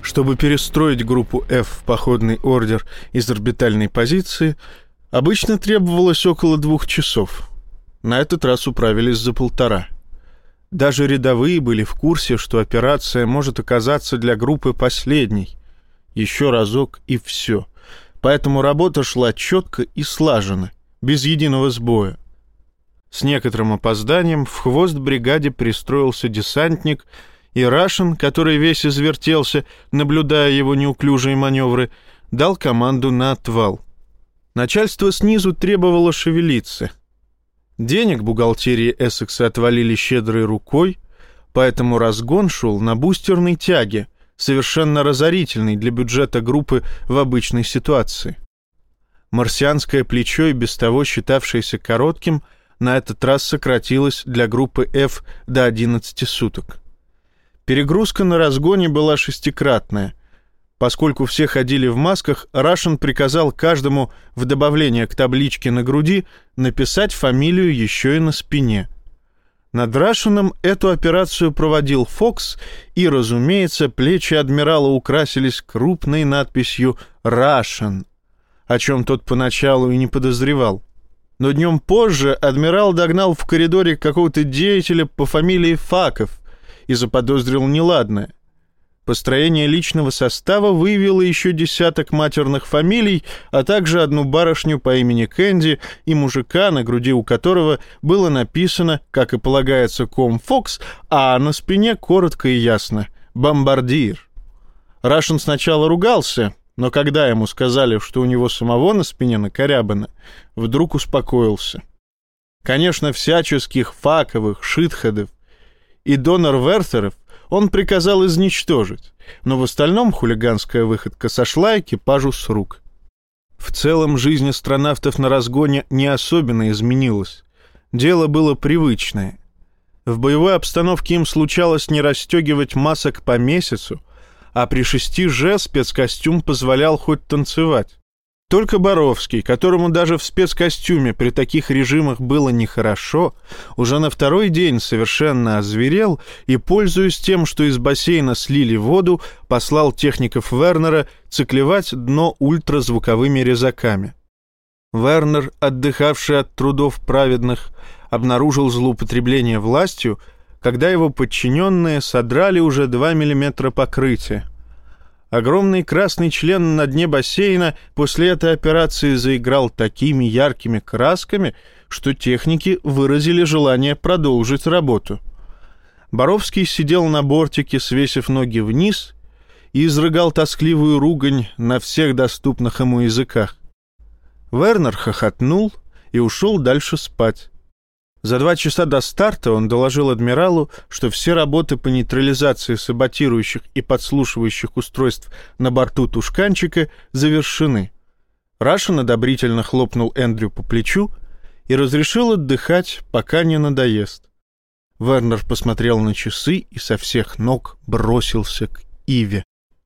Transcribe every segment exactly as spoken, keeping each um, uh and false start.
Чтобы перестроить группу F в походный ордер из орбитальной позиции, обычно требовалось около двух часов. На этот раз управились за полтора. Даже рядовые были в курсе, что операция может оказаться для группы последней. Еще разок и все. Поэтому работа шла четко и слаженно, без единого сбоя. С некоторым опозданием в хвост бригаде пристроился десантник, и Рашен, который весь извертелся, наблюдая его неуклюжие маневры, дал команду на отвал. Начальство снизу требовало шевелиться. Денег бухгалтерии Эссекса отвалили щедрой рукой, поэтому разгон шел на бустерной тяге, совершенно разорительной для бюджета группы в обычной ситуации. Марсианское плечо, и без того считавшееся коротким, на этот раз сократилось для группы F до одиннадцати суток. Перегрузка на разгоне была шестикратная. Поскольку все ходили в масках, Рашен приказал каждому в добавление к табличке на груди написать фамилию еще и на спине. Над Рашеном эту операцию проводил Фокс, и, разумеется, плечи адмирала украсились крупной надписью «Рашен», о чем тот поначалу и не подозревал. Но днем позже адмирал догнал в коридоре какого-то деятеля по фамилии Факов и заподозрил неладное. Построение личного состава выявило еще десяток матерных фамилий, а также одну барышню по имени Кэнди и мужика, на груди у которого было написано, как и полагается, ком Фокс, а на спине коротко и ясно «Бомбардир». Рашен сначала ругался, но когда ему сказали, что у него самого на спине накорябано, вдруг успокоился. Конечно, всяческих Факовых, Шитхедов и Донор-Вертеров он приказал изничтожить, но в остальном хулиганская выходка сошла экипажу с рук. В целом жизнь астронавтов на разгоне не особенно изменилась. Дело было привычное. В боевой обстановке им случалось не расстегивать масок по месяцу, а при шести же спецкостюм позволял хоть танцевать. Только Боровский, которому даже в спецкостюме при таких режимах было нехорошо, уже на второй день совершенно озверел и, пользуясь тем, что из бассейна слили воду, послал техников Вернера циклевать дно ультразвуковыми резаками. Вернер, отдыхавший от трудов праведных, обнаружил злоупотребление властью, когда его подчиненные содрали уже два миллиметра покрытия. Огромный красный член на дне бассейна после этой операции заиграл такими яркими красками, что техники выразили желание продолжить работу. Боровский сидел на бортике, свесив ноги вниз, и изрыгал тоскливую ругань на всех доступных ему языках. Вернер хохотнул и ушел дальше спать. За два часа до старта он доложил адмиралу, что все работы по нейтрализации саботирующих и подслушивающих устройств на борту тушканчика завершены. Рашен одобрительно хлопнул Эндрю по плечу и разрешил отдыхать, пока не надоест. Вернер посмотрел на часы и со всех ног бросился к Иве.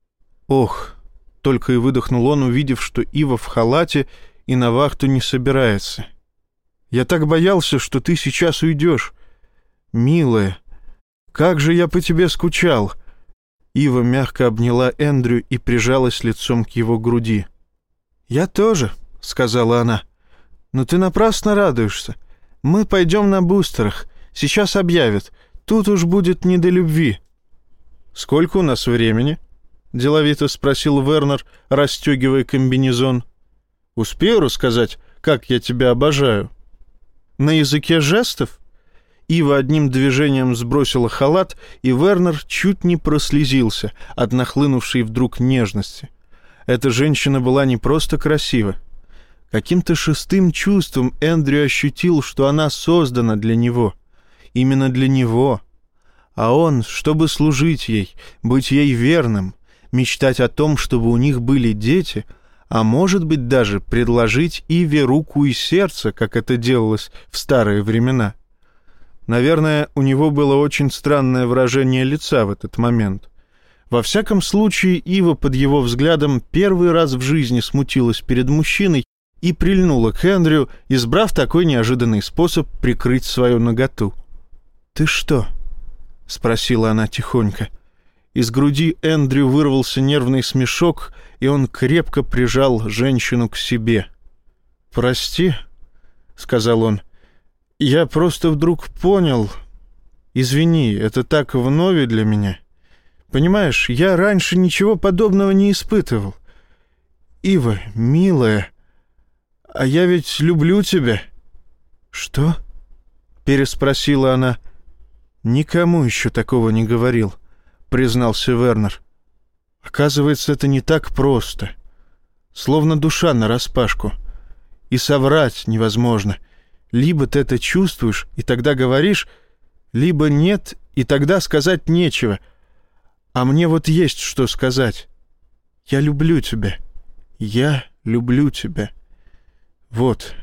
«Ох!» — только и выдохнул он, увидев, что Ива в халате и на вахту не собирается. «Я так боялся, что ты сейчас уйдешь. Милая, как же я по тебе скучал!» Ива мягко обняла Эндрю и прижалась лицом к его груди. «Я тоже», — сказала она. «Но ты напрасно радуешься. Мы пойдем на бустерах. Сейчас объявят. Тут уж будет не до любви». «Сколько у нас времени?» — деловито спросил Вернер, расстегивая комбинезон. «Успею рассказать, как я тебя обожаю?» На языке жестов? Ива одним движением сбросила халат, и Вернер чуть не прослезился от нахлынувшей вдруг нежности. Эта женщина была не просто красива. Каким-то шестым чувством Эндрю ощутил, что она создана для него. Именно для него. А он, чтобы служить ей, быть ей верным, мечтать о том, чтобы у них были дети — а может быть даже предложить Иве руку и сердце, как это делалось в старые времена. Наверное, у него было очень странное выражение лица в этот момент. Во всяком случае, Ива под его взглядом первый раз в жизни смутилась перед мужчиной и прильнула к Эндрю, избрав такой неожиданный способ прикрыть свою наготу. «Ты что?» — спросила она тихонько. Из груди Эндрю вырвался нервный смешок, и он крепко прижал женщину к себе. «Прости», — сказал он, — «я просто вдруг понял. Извини, это так вновь для меня. Понимаешь, я раньше ничего подобного не испытывал. Ива, милая, а я ведь люблю тебя». «Что?» — переспросила она. «Никому еще такого не говорил», — признался Вернер. «Оказывается, это не так просто. Словно душа нараспашку. И соврать невозможно. Либо ты это чувствуешь, и тогда говоришь, либо нет, и тогда сказать нечего. А мне вот есть что сказать. Я люблю тебя. Я люблю тебя. Вот».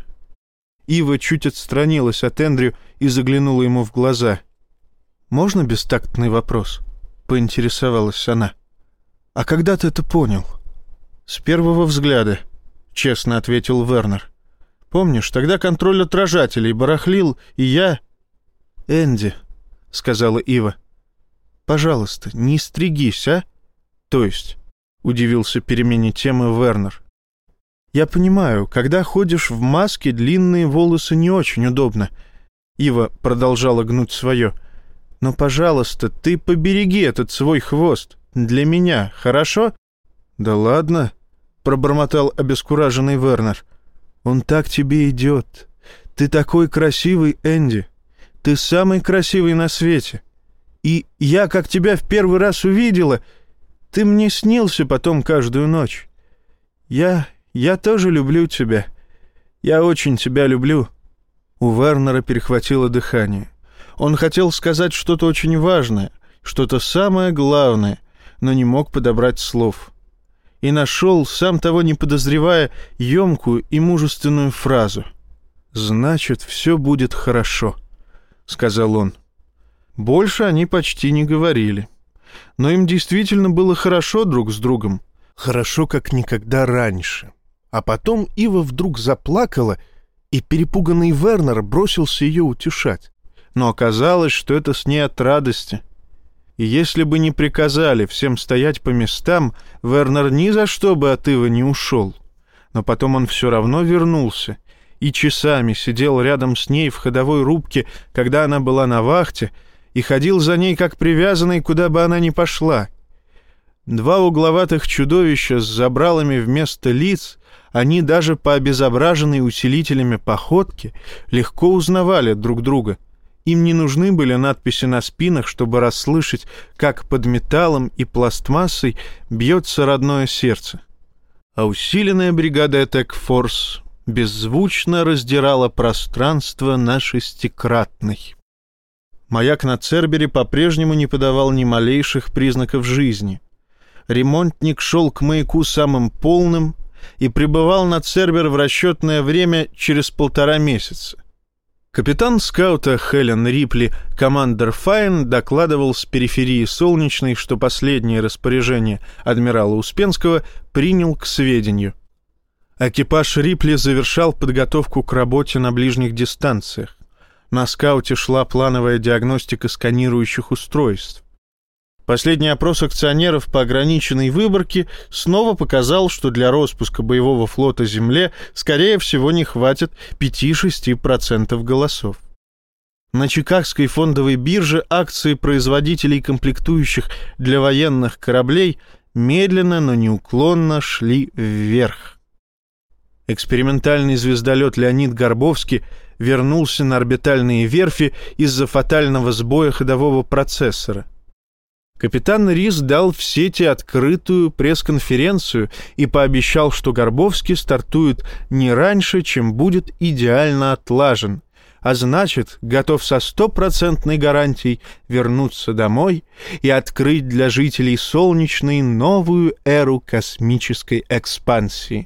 Ива чуть отстранилась от Эндрю и заглянула ему в глаза. «Можно бестактный вопрос?» — поинтересовалась она. «А когда ты это понял?» «С первого взгляда», — честно ответил Вернер. «Помнишь, тогда контроль отражателей барахлил, и я...» «Энди», — сказала Ива, — «пожалуйста, не стригись, а?» «То есть?» — удивился перемене темы Вернер. «Я понимаю, когда ходишь в маске, длинные волосы не очень удобно». Ива продолжала гнуть свое. «Но, пожалуйста, ты побереги этот свой хвост. Для меня, хорошо?» «Да ладно», — пробормотал обескураженный Вернер. «Он так тебе идет. Ты такой красивый, Энди. Ты самый красивый на свете. И я, как тебя в первый раз увидела, ты мне снился потом каждую ночь. Я... я тоже люблю тебя. Я очень тебя люблю». У Вернера перехватило дыхание. Он хотел сказать что-то очень важное, что-то самое главное, но не мог подобрать слов. И нашел, сам того не подозревая, емкую и мужественную фразу. «Значит, все будет хорошо», — сказал он. Больше они почти не говорили. Но им действительно было хорошо друг с другом. Хорошо, как никогда раньше. А потом Ива вдруг заплакала, и перепуганный Вернер бросился ее утешать. Но оказалось, что это с ней от радости. И если бы не приказали всем стоять по местам, Вернер ни за что бы от Ивы не ушел. Но потом он все равно вернулся и часами сидел рядом с ней в ходовой рубке, когда она была на вахте, и ходил за ней как привязанный, куда бы она ни пошла. Два угловатых чудовища с забралами вместо лиц, они даже по обезображенной усилителями походке легко узнавали друг друга. Им не нужны были надписи на спинах, чтобы расслышать, как под металлом и пластмассой бьется родное сердце. А усиленная бригада Attack Force беззвучно раздирала пространство на шестикратной. Маяк на Цербере по-прежнему не подавал ни малейших признаков жизни. Ремонтник шел к маяку самым полным и прибывал на Цербер в расчетное время через полтора месяца. Капитан скаута Хелен Рипли, командир Файн, докладывал с периферии Солнечной, что последнее распоряжение адмирала Успенского принял к сведению. Экипаж Рипли завершал подготовку к работе на ближних дистанциях. На скауте шла плановая диагностика сканирующих устройств. Последний опрос акционеров по ограниченной выборке снова показал, что для распуска боевого флота Земле, скорее всего, не хватит пять-шесть процентов голосов. На Чикагской фондовой бирже акции производителей комплектующих для военных кораблей медленно, но неуклонно шли вверх. Экспериментальный звездолет Леонид Горбовский вернулся на орбитальные верфи из-за фатального сбоя ходового процессора. Капитан Рис дал в сети открытую пресс-конференцию и пообещал, что Горбовский стартует не раньше, чем будет идеально отлажен, а значит, готов со стопроцентной гарантией вернуться домой и открыть для жителей Солнечной новую эру космической экспансии.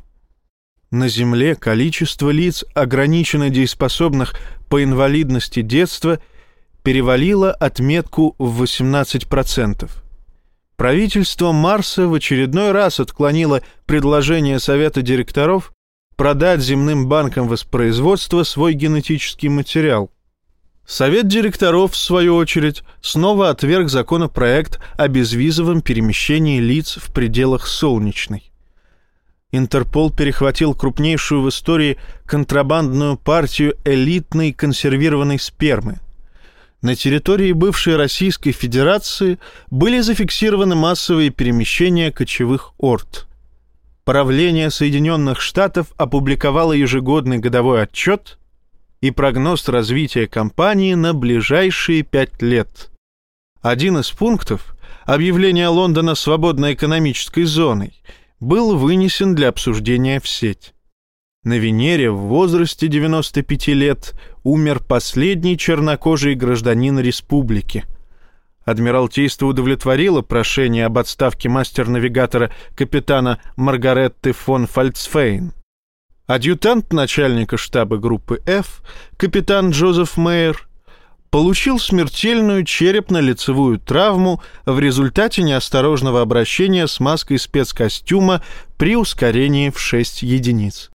На Земле количество лиц, ограниченно дееспособных по инвалидности детства, перевалило отметку в восемнадцать процентов. Правительство Марса в очередной раз отклонило предложение Совета директоров продать земным банкам воспроизводства свой генетический материал. Совет директоров, в свою очередь, снова отверг законопроект о безвизовом перемещении лиц в пределах Солнечной. Интерпол перехватил крупнейшую в истории контрабандную партию элитной консервированной спермы. На территории бывшей Российской Федерации были зафиксированы массовые перемещения кочевых орд. Правление Соединенных Штатов опубликовало ежегодный годовой отчет и прогноз развития кампании на ближайшие пять лет. Один из пунктов, объявление Лондона свободной экономической зоной, был вынесен для обсуждения в сеть. На Венере в возрасте девяноста пяти лет умер последний чернокожий гражданин республики. Адмиралтейство удовлетворило прошение об отставке мастер-навигатора капитана Маргаретты фон Фальцфейн. Адъютант начальника штаба группы F, капитан Джозеф Мейер, получил смертельную черепно-лицевую травму в результате неосторожного обращения с маской спецкостюма при ускорении в шесть единиц.